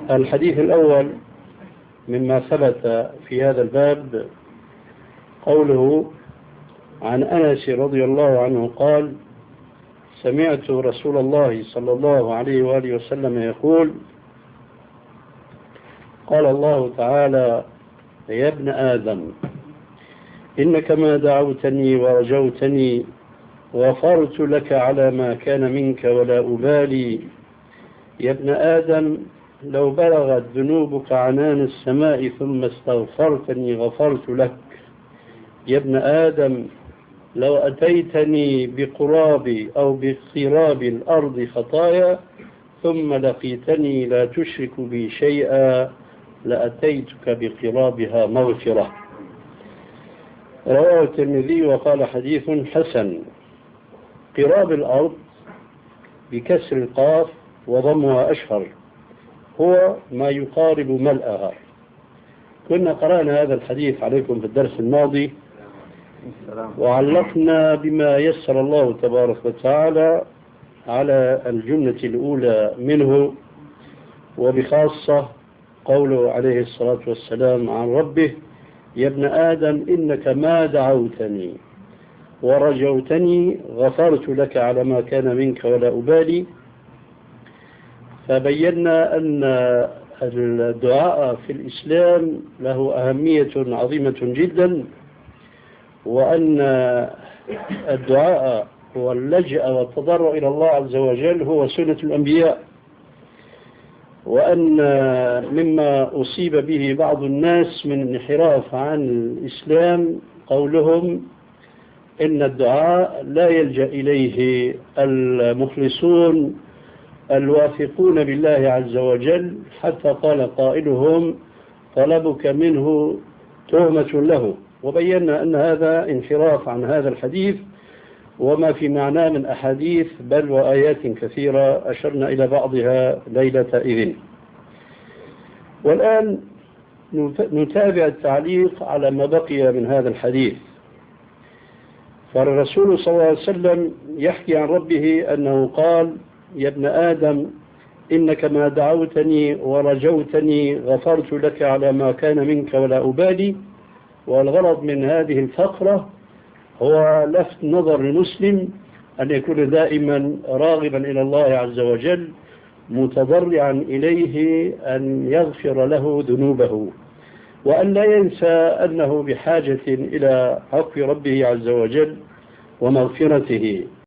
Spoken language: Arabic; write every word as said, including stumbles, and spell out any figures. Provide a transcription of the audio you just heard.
الحديث الأول مما ثبت في هذا الباب قوله عن أنس رضي الله عنه قال: سمعت رسول الله صلى الله عليه وآله وسلم يقول: قال الله تعالى: يا ابن آدم إنك ما دعوتني ورجوتني غفرت لك على ما كان منك ولا أبالي. يا ابن آدم لو بلغت ذنوبك عنان السماء ثم استغفرتني غفرت لك. يا ابن آدم لو أتيتني بقراب أو بقراب الأرض خطايا ثم لقيتني لا تشرك بي شيئا لأتيتك بقرابها مغفرة. رواه الترمذي وقال حديث حسن. قراب الأرض بكسر القاف وضمها أشهر، هو ما يقارب ملأها. كنا قرأنا هذا الحديث عليكم في الدرس الماضي وعلقنا بما يسر الله تبارك وتعالى على الجملة الأولى منه، وبخاصة قوله عليه الصلاة والسلام عن ربه: يا ابن آدم إنك ما دعوتني ورجوتني غفرت لك على ما كان منك ولا أبالي. فبينا أن الدعاء في الإسلام له أهمية عظيمة جدا، وأن الدعاء واللجأ والتضرع إلى الله عز وجل هو سنة الأنبياء، وأن مما أصيب به بعض الناس من انحراف عن الإسلام قولهم إن الدعاء لا يلجأ إليه المخلصون الواثقون بالله عز وجل، حتى قال قائلهم: طلبك منه تهمة له. وبينا أن هذا انحراف عن هذا الحديث وما في معناه من أحاديث بل وآيات كثيرة أشرنا إلى بعضها ليلة إذن. والآن نتابع التعليق على ما بقي من هذا الحديث. فالرسول صلى الله عليه وسلم يحكي عن ربه أنه قال: يا ابن آدم إنك ما دعوتني ورجوتني غفرت لك على ما كان منك ولا أبالي. والغرض من هذه الفقرة هو لفت نظر المسلم أن يكون دائما راغبا إلى الله عز وجل، متضرعا إليه أن يغفر له ذنوبه، وأن لا ينسى أنه بحاجة إلى عفو ربه عز وجل ومغفرته.